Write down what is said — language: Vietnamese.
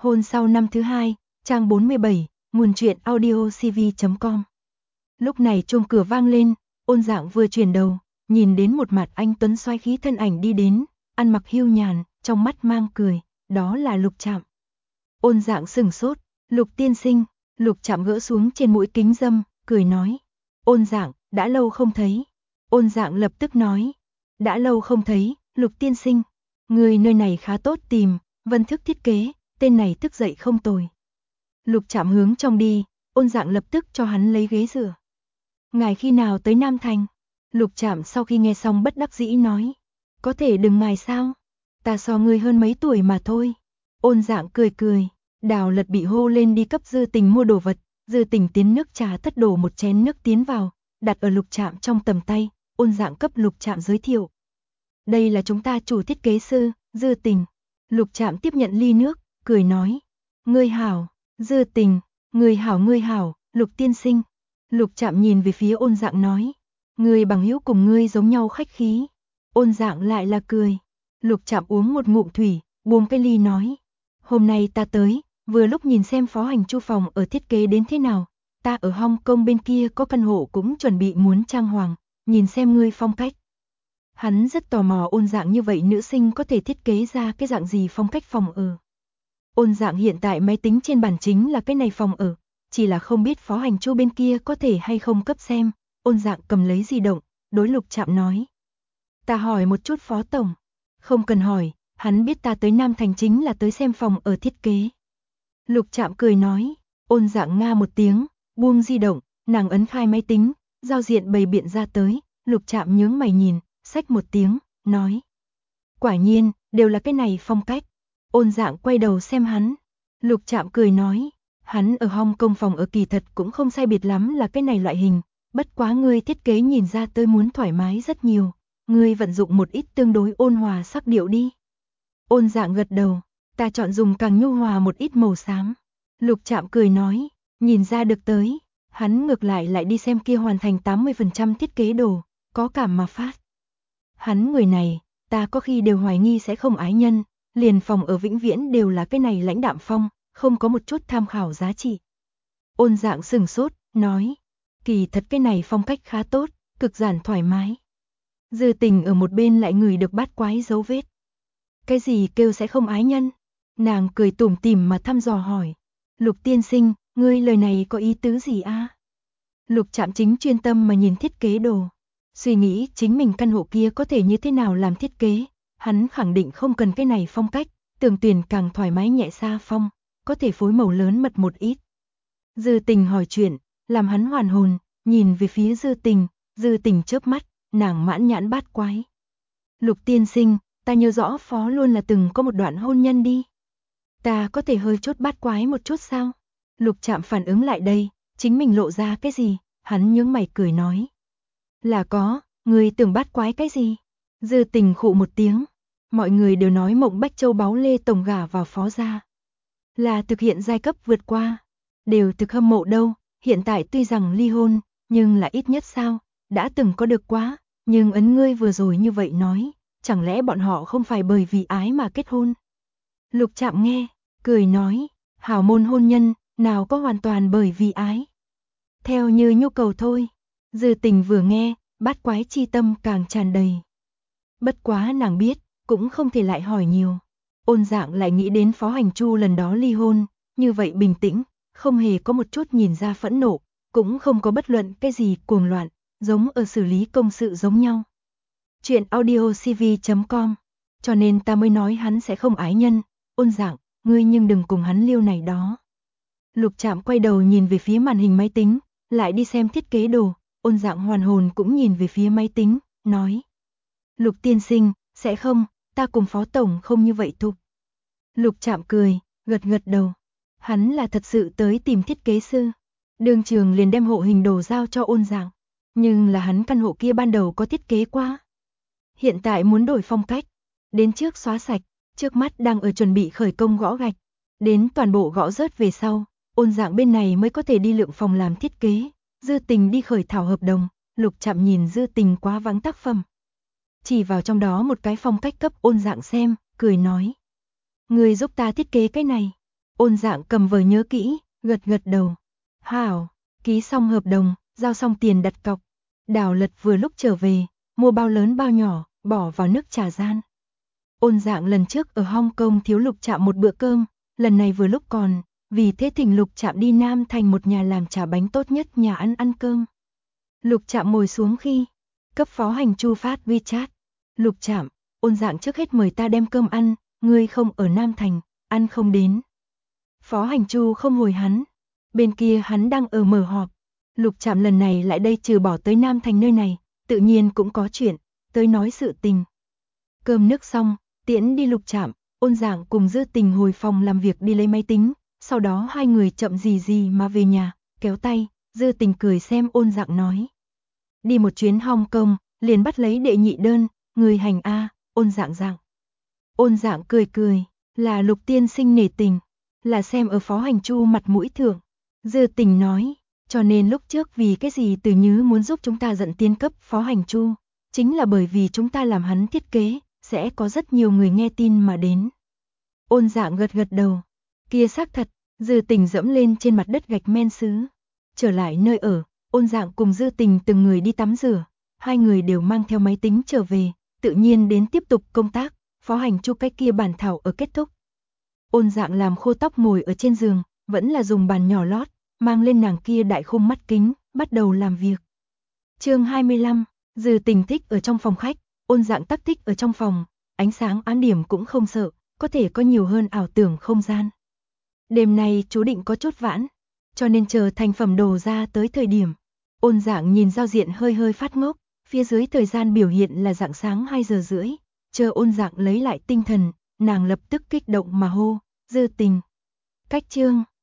Hôn sau năm thứ hai, trang 47, nguồn truyện audio cv.com. Lúc này chuông cửa vang lên, Ôn Dạng vừa chuyển đầu, nhìn đến một mặt anh tuấn xoáy khí thân ảnh đi đến, ăn mặc hiu nhàn, trong mắt mang cười, đó là Lục Trạm. Ôn Dạng sững sốt, Lục tiên sinh. Lục Trạm gỡ xuống trên mũi kính dâm, cười nói. Ôn Dạng, đã lâu không thấy. Ôn Dạng lập tức nói. Đã lâu không thấy, Lục tiên sinh. Người nơi này khá tốt tìm, Vân Thức thiết kế, tên này thức dậy không tồi. Lục Trạm hướng trong đi, Ôn Dạng lập tức cho hắn lấy ghế dựa. Ngài khi nào tới Nam Thành? Lục Trạm sau khi nghe xong bất đắc dĩ nói. Có thể đừng ngài sao? Ta so ngươi hơn mấy tuổi mà thôi. Ôn Dạng cười cười. Đào Lật bị hô lên đi cấp Dư Tình mua đồ vật. Dư Tình tiến nước trà thất đổ một chén nước tiến vào, đặt ở Lục Trạm trong tầm tay. Ôn Dạng cấp Lục Trạm giới thiệu. Đây là chúng ta chủ thiết kế sư, Dư Tình. Lục Trạm tiếp nhận ly nước, cười nói. Ngươi hảo, Dư Tình, ngươi hảo, Lục tiên sinh. Lục Trạm nhìn về phía Ôn Dạng nói. Ngươi bằng hữu cùng ngươi giống nhau khách khí. Ôn Dạng lại là cười. Lục Trạm uống một ngụm thủy, buông cái ly nói. Hôm nay ta tới, vừa lúc nhìn xem phó hành chu phòng ở thiết kế đến thế nào. Ta ở Hong Kong bên kia có căn hộ cũng chuẩn bị muốn trang hoàng, nhìn xem ngươi phong cách. Hắn rất tò mò Ôn Dạng như vậy nữ sinh có thể thiết kế ra cái dạng gì phong cách phòng ở. Ôn Dạng hiện tại máy tính trên bàn chính là cái này phòng ở, chỉ là không biết phó hành chu bên kia có thể hay không cấp xem. Ôn Dạng cầm lấy di động, đối Lục Trạm nói. Ta hỏi một chút phó tổng. Không cần hỏi, hắn biết ta tới Nam Thành chính là tới xem phòng ở thiết kế. Lục Trạm cười nói. Ôn Dạng nga một tiếng, buông di động, nàng ấn khai máy tính, giao diện bày biện ra tới. Lục Trạm nhướng mày nhìn, xách một tiếng, nói. Quả nhiên, đều là cái này phong cách. Ôn Dạng quay đầu xem hắn. Lục Trạm cười nói. Hắn ở Hong Kong phòng ở kỳ thật cũng không sai biệt lắm là cái này loại hình. Bất quá ngươi thiết kế nhìn ra tôi muốn thoải mái rất nhiều. Ngươi vận dụng một ít tương đối ôn hòa sắc điệu đi. Ôn Dạng gật đầu. Ta chọn dùng càng nhu hòa một ít màu xám. Lục Trạm cười nói. Nhìn ra được tới. Hắn ngược lại đi xem kia hoàn thành 80% thiết kế đồ. Có cảm mà phát. Hắn người này, ta có khi đều hoài nghi sẽ không ái nhân. Liền phòng ở vĩnh viễn đều là cái này lãnh đạm phong, không có một chút tham khảo giá trị. Ôn Dạng sững sốt, nói. Kỳ thật cái này phong cách khá tốt, cực giản thoải mái. Dư Tình ở một bên lại ngửi được bát quái dấu vết. Cái gì kêu sẽ không ái nhân? Nàng cười tủm tỉm mà thăm dò hỏi. Lục tiên sinh, ngươi lời này có ý tứ gì a? Lục Trạm chính chuyên tâm mà nhìn thiết kế đồ. Suy nghĩ chính mình căn hộ kia có thể như thế nào làm thiết kế. Hắn khẳng định không cần cái này phong cách, tường tuyền càng thoải mái nhẹ xa phong, có thể phối màu lớn mật một ít. Dư Tình hỏi chuyện, làm hắn hoàn hồn, nhìn về phía Dư Tình chớp mắt, nàng mãn nhãn bát quái. Lục tiên sinh, ta nhớ rõ phó luôn là từng có một đoạn hôn nhân đi. Ta có thể hơi chốt bát quái một chút sao? Lục Trạm phản ứng lại đây, chính mình lộ ra cái gì, hắn nhướng mày cười nói. Là có, người tưởng bát quái cái gì? Dư Tình khụ một tiếng. Mọi người đều nói Mộng Bách Châu báu Lê Tổng gả vào phó gia. Là thực hiện giai cấp vượt qua. Đều thực hâm mộ đâu, hiện tại tuy rằng ly hôn, nhưng là ít nhất sao, đã từng có được quá. Nhưng ấn ngươi vừa rồi như vậy nói, chẳng lẽ bọn họ không phải bởi vì ái mà kết hôn? Lục Trạm nghe, cười nói, hảo môn hôn nhân, nào có hoàn toàn bởi vì ái. Theo như nhu cầu thôi. Dư Tình vừa nghe, bát quái chi tâm càng tràn đầy. Bất quá nàng biết, cũng không thể lại hỏi nhiều. Ôn Dạng lại nghĩ đến phó hành chu lần đó ly hôn, như vậy bình tĩnh, không hề có một chút nhìn ra phẫn nộ, cũng không có bất luận cái gì cuồng loạn, giống ở xử lý công sự giống nhau. Chuyện audio cv.com, cho nên ta mới nói hắn sẽ không ái nhân. Ôn Dạng, ngươi nhưng đừng cùng hắn liêu này đó. Lục Trạm quay đầu nhìn về phía màn hình máy tính, lại đi xem thiết kế đồ. Ôn Dạng hoàn hồn cũng nhìn về phía máy tính, nói. Lục tiên sinh, sẽ không, ta cùng phó tổng không như vậy thục. Lục Trạm cười, gật đầu. Hắn là thật sự tới tìm thiết kế sư. Đương trường liền đem hộ hình đồ giao cho Ôn Dạng. Nhưng là hắn căn hộ kia ban đầu có thiết kế qua. Hiện tại muốn đổi phong cách. Đến trước xóa sạch, trước mắt đang ở chuẩn bị khởi công gõ gạch. Đến toàn bộ gõ rớt về sau, Ôn Dạng bên này mới có thể đi lượng phòng làm thiết kế. Dư Tình đi khởi thảo hợp đồng. Lục Trạm nhìn Dư Tình quá vắng tác phẩm. Chỉ vào trong đó một cái phong cách cấp Ôn Dạng xem, cười nói. Người giúp ta thiết kế cái này. Ôn Dạng cầm vở nhớ kỹ, gật gật đầu. Hảo, ký xong hợp đồng, giao xong tiền đặt cọc. Đào Lật vừa lúc trở về, mua bao lớn bao nhỏ, bỏ vào nước trà gian. Ôn Dạng lần trước ở Hong Kong thiếu Lục Trạm một bữa cơm, lần này vừa lúc còn, vì thế thỉnh Lục Trạm đi Nam Thành một nhà làm trà bánh tốt nhất nhà ăn cơm. Lục Trạm ngồi xuống khi cấp Phó Hành Chu phát WeChat. Lục Trạm, Ôn Dạng trước hết mời ta đem cơm ăn, ngươi không ở Nam Thành, ăn không đến. Phó Hành Chu không hồi hắn, bên kia hắn đang ở mở họp. Lục Trạm lần này lại đây trừ bỏ tới Nam Thành nơi này, tự nhiên cũng có chuyện, tới nói sự tình. Cơm nước xong, tiễn đi Lục Trạm, Ôn Dạng cùng Dư Tình hồi phòng làm việc đi lấy máy tính, sau đó hai người chậm gì mà về nhà, kéo tay, Dư Tình cười xem Ôn Dạng nói. Đi một chuyến Hong Kong, liền bắt lấy đệ nhị đơn, người hành A, Ôn Dạng dạng. Ôn Dạng cười, là Lục tiên sinh nể tình, là xem ở Phó Hành Chu mặt mũi thượng. Dư Tình nói, cho nên lúc trước vì cái gì Từ Nhứ muốn giúp chúng ta dẫn tiến cấp Phó Hành Chu, chính là bởi vì chúng ta làm hắn thiết kế, sẽ có rất nhiều người nghe tin mà đến. Ôn Dạng gật đầu, kia xác thật. Dư Tình dẫm lên trên mặt đất gạch men sứ. Trở lại nơi ở, Ôn Dạng cùng Dư Tình từng người đi tắm rửa, hai người đều mang theo máy tính trở về, tự nhiên đến tiếp tục công tác, Phó Hành Chu cái kia bản thảo ở kết thúc. Ôn Dạng làm khô tóc ngồi ở trên giường, vẫn là dùng bàn nhỏ lót, mang lên nàng kia đại khung mắt kính, bắt đầu làm việc. Chương 25, Dư Tình thích ở trong phòng khách, Ôn Dạng tắc thích ở trong phòng, ánh sáng án điểm cũng không sợ, có thể có nhiều hơn ảo tưởng không gian. Đêm nay chú định có chút vãn, cho nên chờ thành phẩm đồ ra tới thời điểm. Ôn Dạng nhìn giao diện hơi phát ngốc, phía dưới thời gian biểu hiện là rạng sáng 2 giờ rưỡi. Chờ Ôn Dạng lấy lại tinh thần, nàng lập tức kích động mà hô, Dư Tình. Cách chương